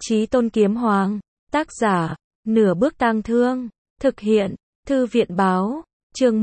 Chí Tôn Kiếm Hoàng, tác giả, Nửa Bước Tang Thương, thực hiện, Thư viện báo, chương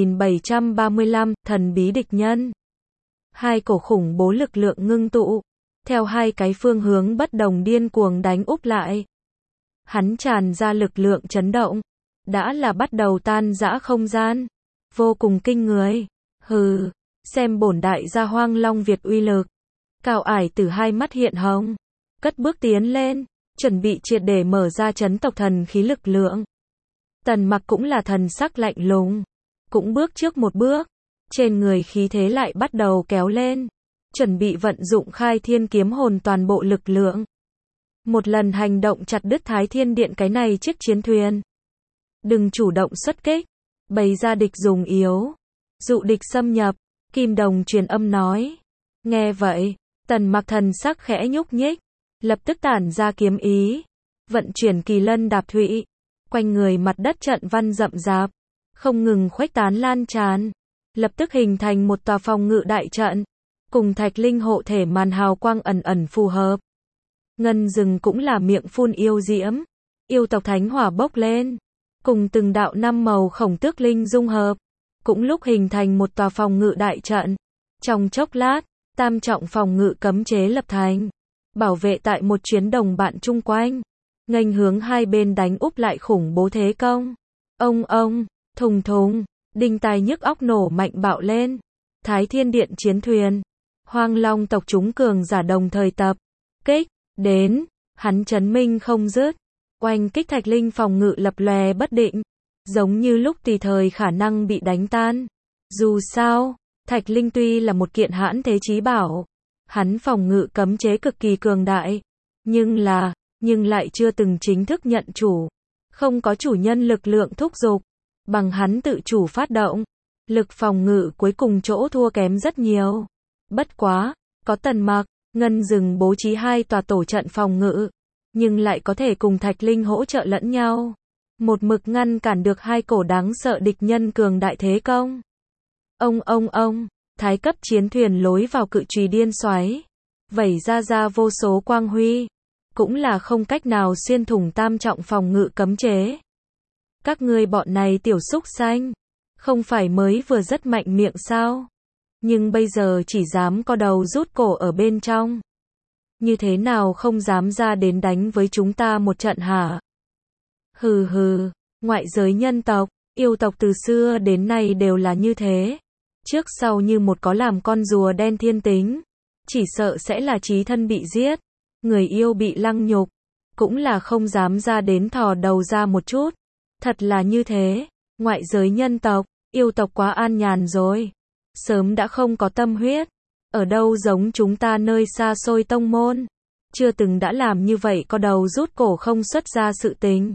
1735, thần bí địch nhân. Hai cổ khủng bố lực lượng ngưng tụ, theo hai cái phương hướng bất đồng điên cuồng đánh úp lại. Hắn tràn ra lực lượng chấn động, đã là bắt đầu tan rã không gian, vô cùng kinh người. Hừ, xem bổn đại gia Hoang Long Việt uy lực. Cao Ải Tử hai mắt hiện hồng, cất bước tiến lên, chuẩn bị triệt để mở ra chấn tộc thần khí lực lượng. Tần Mặc cũng là thần sắc lạnh lùng, cũng bước trước một bước, trên người khí thế lại bắt đầu kéo lên, chuẩn bị vận dụng Khai Thiên Kiếm Hồn toàn bộ lực lượng. Một lần hành động chặt đứt Thái Thiên Điện cái này chiếc chiến thuyền. Đừng chủ động xuất kích, bày ra địch dùng yếu, dụ địch xâm nhập, Kim Đồng truyền âm nói. Nghe vậy, Tần Mặc thần sắc khẽ nhúc nhích, lập tức tản ra kiếm ý, vận chuyển Kỳ Lân Đạp Thụy, quanh người mặt đất trận văn rậm rạp, không ngừng khuếch tán lan tràn, lập tức hình thành một tòa phòng ngự đại trận, cùng Thạch Linh hộ thể màn hào quang ẩn ẩn phù hợp. Ngân Rừng cũng là miệng phun yêu diễm, yêu tộc thánh hỏa bốc lên, cùng từng đạo năm màu khổng tước linh dung hợp, cũng lúc hình thành một tòa phòng ngự đại trận. Trong chốc lát, tam trọng phòng ngự cấm chế lập thành, bảo vệ tại một chuyến đồng bạn chung quanh, nghênh hướng hai bên đánh úp lại khủng bố thế công. Ông, thùng thùng, đinh tai nhức óc nổ mạnh bạo lên. Thái Thiên Điện chiến thuyền, Hoang Long tộc chúng cường giả đồng thời tập kích đến, hắn chấn minh không dứt, oanh kích Thạch Linh phòng ngự lập lòe bất định, giống như lúc tùy thời khả năng bị đánh tan. Dù sao, Thạch Linh tuy là một kiện hãn thế chí bảo, hắn phòng ngự cấm chế cực kỳ cường đại, nhưng lại chưa từng chính thức nhận chủ, không có chủ nhân lực lượng thúc giục, bằng hắn tự chủ phát động, lực phòng ngự cuối cùng chỗ thua kém rất nhiều. Bất quá, có Tần Mặc, Ngân Rừng bố trí hai tòa tổ trận phòng ngự, nhưng lại có thể cùng Thạch Linh hỗ trợ lẫn nhau, một mực ngăn cản được hai cổ đáng sợ địch nhân cường đại thế công. Ông, thái cấp chiến thuyền lối vào cự chùy điên xoáy, vẩy ra vô số quang huy, cũng là không cách nào xuyên thủng tam trọng phòng ngự cấm chế. Các ngươi bọn này tiểu súc sanh, không phải mới vừa rất mạnh miệng sao? Nhưng bây giờ chỉ dám co đầu rút cổ ở bên trong. Như thế nào không dám ra đến đánh với chúng ta một trận hả? Hừ, ngoại giới nhân tộc, yêu tộc từ xưa đến nay đều là như thế. Trước sau như một có làm con rùa đen thiên tính, chỉ sợ sẽ là chí thân bị giết, người yêu bị lăng nhục, cũng là không dám ra đến thò đầu ra một chút. Thật là như thế, ngoại giới nhân tộc, yêu tộc quá an nhàn rồi, sớm đã không có tâm huyết, ở đâu giống chúng ta nơi xa xôi tông môn, chưa từng đã làm như vậy có đầu rút cổ không xuất ra sự tình.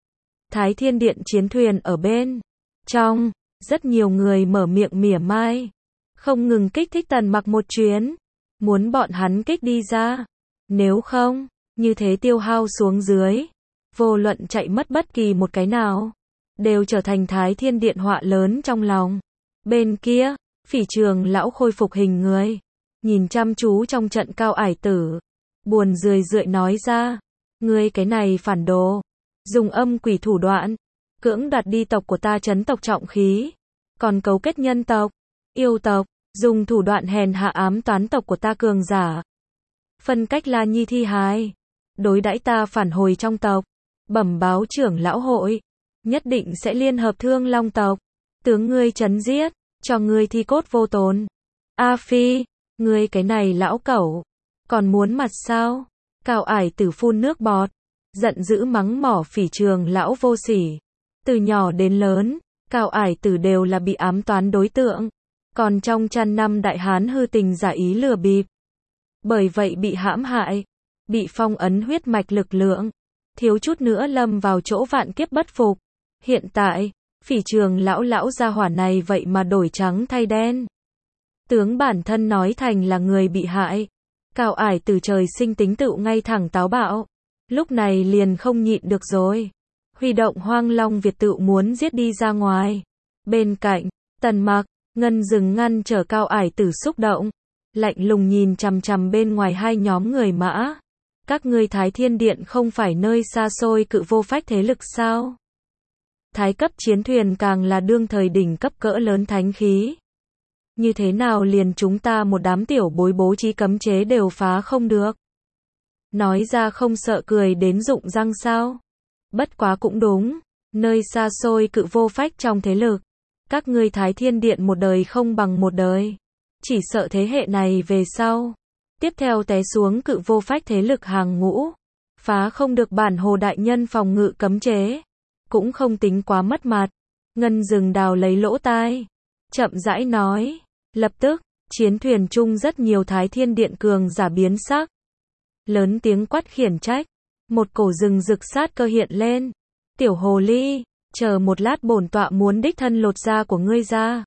Thái Thiên Điện chiến thuyền ở bên trong, rất nhiều người mở miệng mỉa mai, không ngừng kích thích Tần Mặc một chuyến, muốn bọn hắn kích đi ra, nếu không, như thế tiêu hao xuống dưới, vô luận chạy mất bất kỳ một cái nào, đều trở thành Thái Thiên Điện họa lớn trong lòng. Bên kia, Phỉ Trường lão khôi phục hình người, nhìn chăm chú trong trận Cao Ải Tử, buồn rười rượi nói ra, ngươi cái này phản đồ, dùng âm quỷ thủ đoạn, cưỡng đoạt đi tộc của ta chấn tộc trọng khí, còn cấu kết nhân tộc, yêu tộc, dùng thủ đoạn hèn hạ ám toán tộc của ta cường giả, phân cách La Nhi thi hài, đối đãi ta phản hồi trong tộc, bẩm báo trưởng lão hội, nhất định sẽ liên hợp Thương Long tộc, tướng ngươi trấn giết, cho ngươi thi cốt vô tồn. A Phi, ngươi cái này lão cẩu, còn muốn mặt sao? Cao Ải Tử phun nước bọt, giận dữ mắng mỏ Phỉ Trường lão vô sỉ. Từ nhỏ đến lớn, Cao Ải Tử đều là bị ám toán đối tượng, còn trong trăm năm đại hán hư tình giả ý lừa bịp. Bởi vậy bị hãm hại, bị phong ấn huyết mạch lực lượng, thiếu chút nữa lâm vào chỗ vạn kiếp bất phục. Hiện tại, Phỉ Trường lão gia hỏa này vậy mà đổi trắng thay đen. Tướng bản thân nói thành là người bị hại. Cao Ải Tử trời sinh tính tựu ngay thẳng táo bạo, lúc này liền không nhịn được rồi, huy động Hoang Long Việt tựu muốn giết đi ra ngoài. Bên cạnh, Tần Mặc, Ngân Rừng ngăn trở Cao Ải Tử xúc động, lạnh lùng nhìn chằm chằm bên ngoài hai nhóm người mã. Các ngươi Thái Thiên Điện không phải nơi xa xôi cự vô phách thế lực sao? Thái cấp chiến thuyền càng là đương thời đỉnh cấp cỡ lớn thánh khí. Như thế nào liền chúng ta một đám tiểu bối bố trí cấm chế đều phá không được? Nói ra không sợ cười đến rụng răng sao? Bất quá cũng đúng, nơi xa xôi cự vô phách trong thế lực. Các ngươi Thái Thiên Điện một đời không bằng một đời. Chỉ sợ thế hệ này về sau. Tiếp theo té xuống cự vô phách thế lực hàng ngũ. Phá không được bản Hồ Đại Nhân phòng ngự cấm chế. Cũng không tính quá mất mặt. Ngân Dừng đào lấy lỗ tai. Chậm rãi nói. Lập tức, chiến thuyền chung rất nhiều Thái Thiên Điện cường giả biến sắc. Lớn tiếng quát khiển trách. Một cổ rừng rực sát cơ hiện lên. Tiểu hồ ly, chờ một lát bổn tọa muốn đích thân lột da của ngươi ra.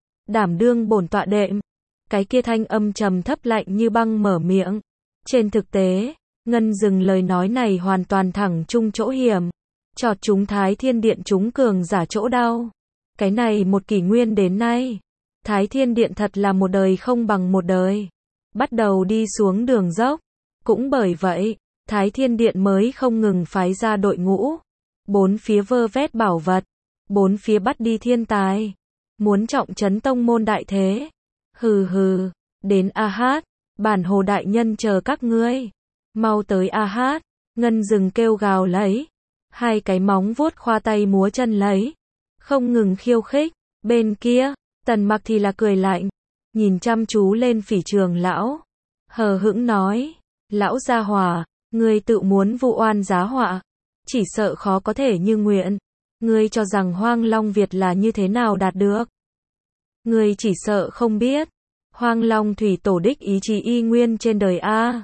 Đảm đương bổn tọa đệm. Cái kia thanh âm trầm thấp lạnh như băng mở miệng. Trên thực tế, Ngân Dừng lời nói này hoàn toàn thẳng chung chỗ hiểm. Chọt chúng Thái Thiên Điện chúng cường giả chỗ đau. Cái này một kỷ nguyên đến nay. Thái Thiên Điện thật là một đời không bằng một đời. Bắt đầu đi xuống đường dốc. Cũng bởi vậy, Thái Thiên Điện mới không ngừng phái ra đội ngũ. Bốn phía vơ vét bảo vật. Bốn phía bắt đi thiên tài. Muốn trọng trấn tông môn đại thế. Hừ hừ, đến A Hát, bản Hồ Đại Nhân chờ các ngươi. Mau tới A Hát, Ngân Dừng kêu gào lấy. Hai cái móng vuốt khoa tay múa chân lấy. Không ngừng khiêu khích. Bên kia, Tần Mặc thì là cười lạnh. Nhìn chăm chú lên Phỉ Trường lão. Hờ hững nói. Lão gia hỏa, ngươi tự muốn vụ oan giá họa. Chỉ sợ khó có thể như nguyện. Ngươi cho rằng Hoang Long Việt là như thế nào đạt được. Ngươi chỉ sợ không biết. Hoang Long Thủy Tổ đích ý chí y nguyên trên đời A.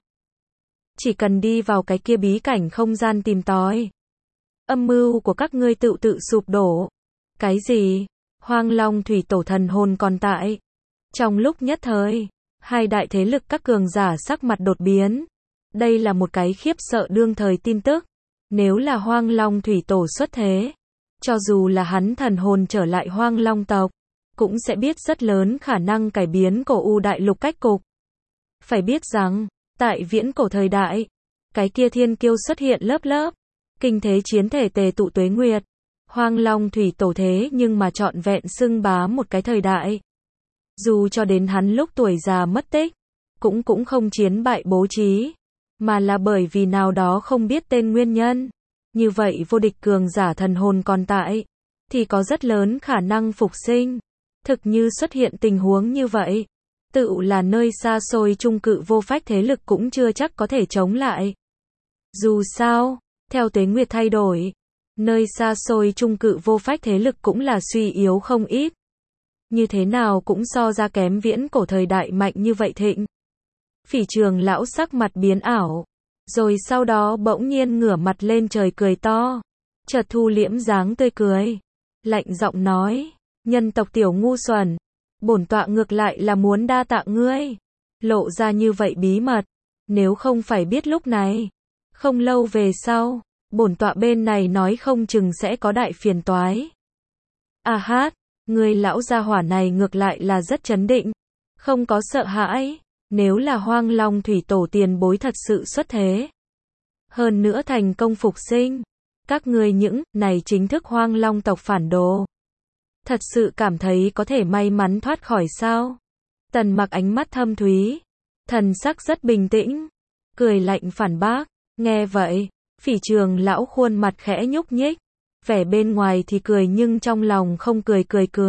Chỉ cần đi vào cái kia bí cảnh không gian tìm tòi. Âm mưu của các ngươi tự sụp đổ. Cái gì? Hoang Long Thủy Tổ thần hồn còn tại. Trong lúc nhất thời, hai đại thế lực các cường giả sắc mặt đột biến. Đây là một cái khiếp sợ đương thời tin tức. Nếu là Hoang Long Thủy Tổ xuất thế, cho dù là hắn thần hồn trở lại Hoang Long tộc, cũng sẽ biết rất lớn khả năng cải biến cổ U đại lục cách cục. Phải biết rằng, tại viễn cổ thời đại, cái kia thiên kiêu xuất hiện lớp lớp, kinh thế chiến thể tề tụ tuế nguyệt. Hoang Long Thủy Tổ thế nhưng mà trọn vẹn xưng bá một cái thời đại. Dù cho đến hắn lúc tuổi già mất tích, cũng không chiến bại bố trí, mà là bởi vì nào đó không biết tên nguyên nhân. Như vậy vô địch cường giả thần hồn còn tại, thì có rất lớn khả năng phục sinh. Thực như xuất hiện tình huống như vậy, tự là nơi xa xôi trung cự vô phách thế lực cũng chưa chắc có thể chống lại. Dù sao, theo tuế nguyệt thay đổi, nơi xa xôi trung cự vô phách thế lực cũng là suy yếu không ít. Như thế nào cũng so ra kém viễn cổ thời đại mạnh như vậy thịnh. Phỉ Trường lão sắc mặt biến ảo, rồi sau đó bỗng nhiên ngửa mặt lên trời cười to, chợt thu liễm dáng tươi cười, lạnh giọng nói, nhân tộc tiểu ngu xuẩn, bổn tọa ngược lại là muốn đa tạ ngươi, lộ ra như vậy bí mật, nếu không phải biết lúc này, không lâu về sau, bổn tọa bên này nói không chừng sẽ có đại phiền toái. A Hát, ngươi lão gia hỏa này ngược lại là rất trấn định, không có sợ hãi. Nếu là Hoang Long Thủy Tổ tiền bối thật sự xuất thế, hơn nữa thành công phục sinh, các ngươi những này chính thức Hoang Long tộc phản đồ, thật sự cảm thấy có thể may mắn thoát khỏi sao? Tần Mặc ánh mắt thâm thúy, thần sắc rất bình tĩnh, cười lạnh phản bác. Nghe vậy, Phỉ Trường lão khuôn mặt khẽ nhúc nhích, vẻ bên ngoài thì cười nhưng trong lòng không cười.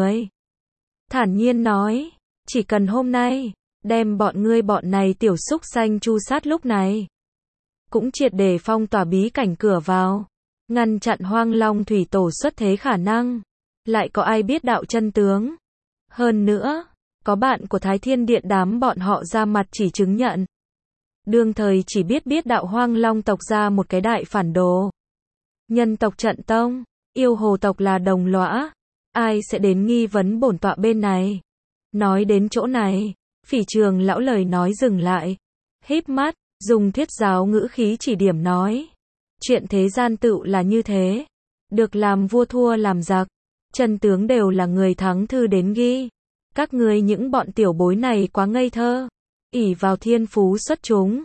Thản nhiên nói, chỉ cần hôm nay đem bọn ngươi bọn này tiểu xúc xanh chu sát lúc này, cũng triệt để phong tỏa bí cảnh cửa vào, ngăn chặn Hoang Long Thủy Tổ xuất thế khả năng. Lại có ai biết đạo chân tướng? Hơn nữa, có bạn của Thái Thiên Điện đám bọn họ ra mặt chỉ chứng nhận. Đương thời chỉ biết đạo Hoang Long tộc ra một cái đại phản đồ. Nhân tộc trận tông, yêu hồ tộc là đồng lõa. Ai sẽ đến nghi vấn bổn tọa bên này? Nói đến chỗ này, Phỉ Trường lão lời nói dừng lại, híp mắt, dùng thuyết giáo ngữ khí chỉ điểm nói. Chuyện thế gian tựu là như thế. Được làm vua thua làm giặc. Chân tướng đều là người thắng thư đến ghi. Các ngươi những bọn tiểu bối này quá ngây thơ. Ỷ vào thiên phú xuất chúng.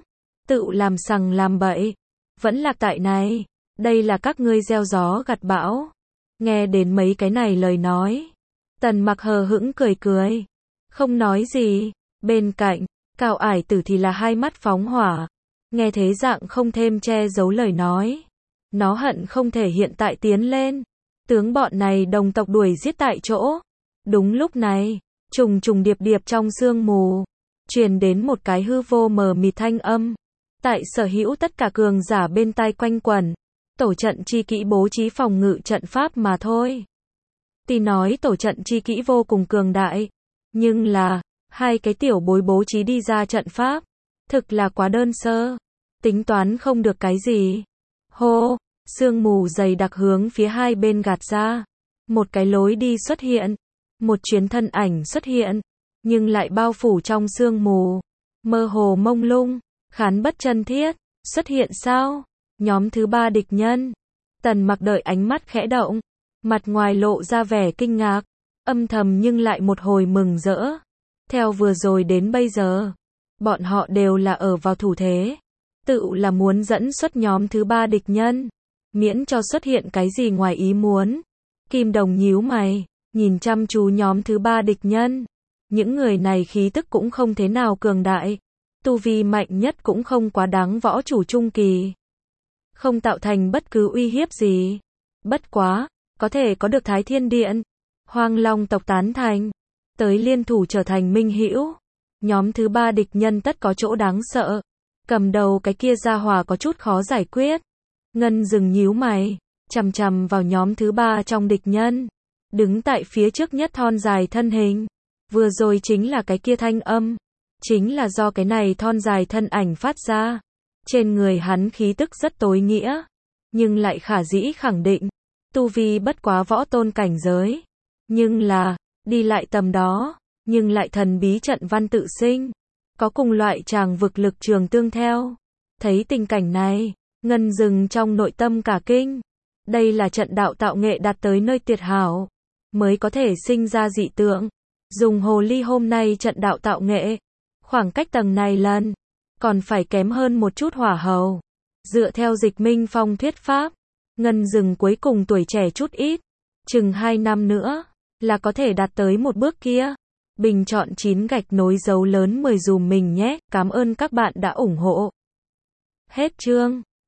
tự làm sằng làm bậy, vẫn lạc tại này, đây là các ngươi gieo gió gặt bão. Nghe đến mấy cái này lời nói, Tần Mặc hờ hững cười cười, không nói gì. Bên cạnh, Cao Ải Tử thì là hai mắt phóng hỏa, nghe thế dạng không thêm che giấu lời nói, nó hận không thể hiện tại tiến lên, tướng bọn này đồng tộc đuổi giết tại chỗ. Đúng lúc này, trùng trùng điệp điệp trong sương mù, truyền đến một cái hư vô mờ mịt thanh âm, tại sở hữu tất cả cường giả bên tai quanh quẩn, tổ trận chi kỹ bố trí phòng ngự trận pháp mà thôi. Tuy nói tổ trận chi kỹ vô cùng cường đại, nhưng là, hai cái tiểu bối bố trí đi ra trận pháp, thực là quá đơn sơ, tính toán không được cái gì. Hô, sương mù dày đặc hướng phía hai bên gạt ra, một cái lối đi xuất hiện, một chuyến thân ảnh xuất hiện, nhưng lại bao phủ trong sương mù, mơ hồ mông lung, khán bất chân thiết, xuất hiện sao? Nhóm thứ ba địch nhân. Tần Mặc đợi ánh mắt khẽ động, mặt ngoài lộ ra vẻ kinh ngạc, âm thầm nhưng lại một hồi mừng rỡ. Theo vừa rồi đến bây giờ, bọn họ đều là ở vào thủ thế, tự là muốn dẫn xuất nhóm thứ ba địch nhân, miễn cho xuất hiện cái gì ngoài ý muốn. Kim Đồng nhíu mày, nhìn chăm chú nhóm thứ ba địch nhân. Những người này khí tức cũng không thế nào cường đại, tu vi mạnh nhất cũng không quá đáng võ chủ trung kỳ, không tạo thành bất cứ uy hiếp gì. Bất quá, có thể có được Thái Thiên Điện, Hoang Long tộc tán thành, tới liên thủ trở thành minh hữu. Nhóm thứ ba địch nhân tất có chỗ đáng sợ. Cầm đầu cái kia gia hỏa có chút khó giải quyết. Ngân Dừng nhíu mày, chằm chằm vào nhóm thứ ba trong địch nhân. Đứng tại phía trước nhất thon dài thân hình. Vừa rồi chính là cái kia thanh âm. Chính là do cái này thon dài thân ảnh phát ra. Trên người hắn khí tức rất tối nghĩa, nhưng lại khả dĩ khẳng định, tu vi bất quá võ tôn cảnh giới. Nhưng là, đi lại tầm đó, nhưng lại thần bí trận văn tự sinh, có cùng loại tràng vực lực trường tương theo. Thấy tình cảnh này, Ngân Dừng trong nội tâm cả kinh. Đây là trận đạo tạo nghệ đạt tới nơi tuyệt hảo, mới có thể sinh ra dị tượng. Dùng hồ ly hôm nay trận đạo tạo nghệ, khoảng cách tầng này lần, còn phải kém hơn một chút hỏa hầu. Dựa theo Dịch Minh Phong thuyết pháp, Ngân Dừng cuối cùng tuổi trẻ chút ít, chừng 2 năm nữa, là có thể đạt tới một bước kia. Bình chọn 9 gạch nối dấu lớn 10 dùm mình nhé, cảm ơn các bạn đã ủng hộ. Hết chương.